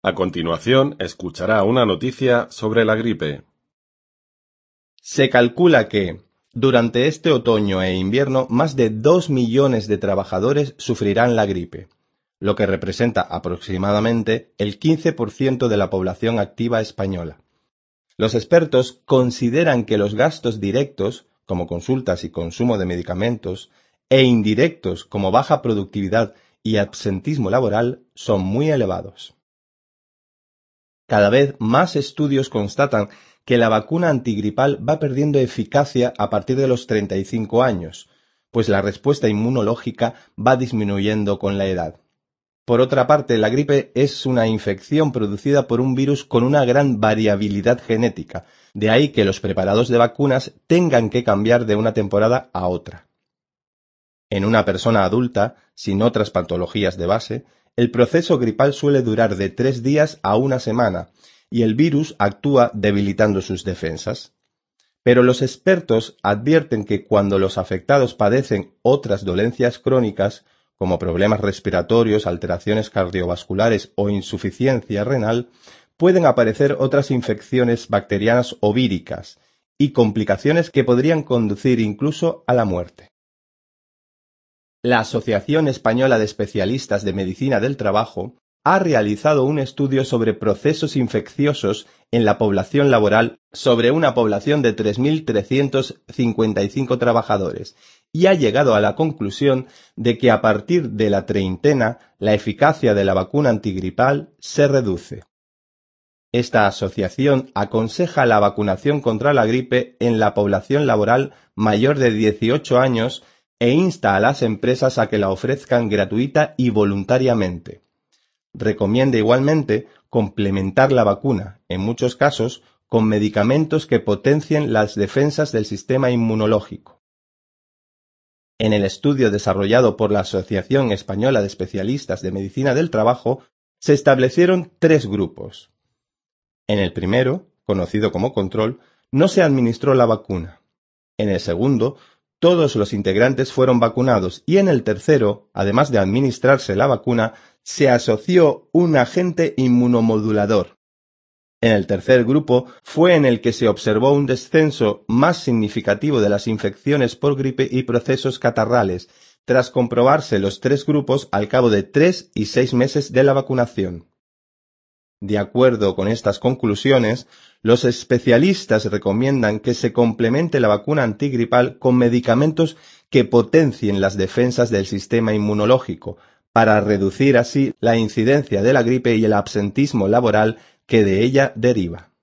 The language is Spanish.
A continuación, escuchará una noticia sobre la gripe. Se calcula que, durante este otoño e invierno, más de 2 millones de trabajadores sufrirán la gripe, lo que representa aproximadamente el 15% de la población activa española. Los expertos consideran que los gastos directos, como consultas y consumo de medicamentos, e indirectos, como baja productividad y absentismo laboral, son muy elevados. Cada vez más estudios constatan que la vacuna antigripal va perdiendo eficacia a partir de los 35 años, pues la respuesta inmunológica va disminuyendo con la edad. Por otra parte, la gripe es una infección producida por un virus con una gran variabilidad genética, de ahí que los preparados de vacunas tengan que cambiar de una temporada a otra. En una persona adulta, sin otras patologías de base, el proceso gripal suele durar de 3 días a una semana, y el virus actúa debilitando sus defensas. Pero los expertos advierten que cuando los afectados padecen otras dolencias crónicas, como problemas respiratorios, alteraciones cardiovasculares o insuficiencia renal, pueden aparecer otras infecciones bacterianas o víricas, y complicaciones que podrían conducir incluso a la muerte. La Asociación Española de Especialistas de Medicina del Trabajo ha realizado un estudio sobre procesos infecciosos en la población laboral sobre una población de 3.355 trabajadores y ha llegado a la conclusión de que a partir de la treintena la eficacia de la vacuna antigripal se reduce. Esta asociación aconseja la vacunación contra la gripe en la población laboral mayor de 18 años e insta a las empresas a que la ofrezcan gratuita y voluntariamente. Recomienda igualmente complementar la vacuna, en muchos casos, con medicamentos que potencien las defensas del sistema inmunológico. En el estudio desarrollado por la Asociación Española de Especialistas de Medicina del Trabajo, se establecieron 3 grupos. En el primero, conocido como control, no se administró la vacuna. En el segundo, todos los integrantes fueron vacunados y en el tercero, además de administrarse la vacuna, se asoció un agente inmunomodulador. En el tercer grupo fue en el que se observó un descenso más significativo de las infecciones por gripe y procesos catarrales, tras comprobarse los 3 grupos al cabo de 3 y 6 meses de la vacunación. De acuerdo con estas conclusiones, los especialistas recomiendan que se complemente la vacuna antigripal con medicamentos que potencien las defensas del sistema inmunológico, para reducir así la incidencia de la gripe y el absentismo laboral que de ella deriva.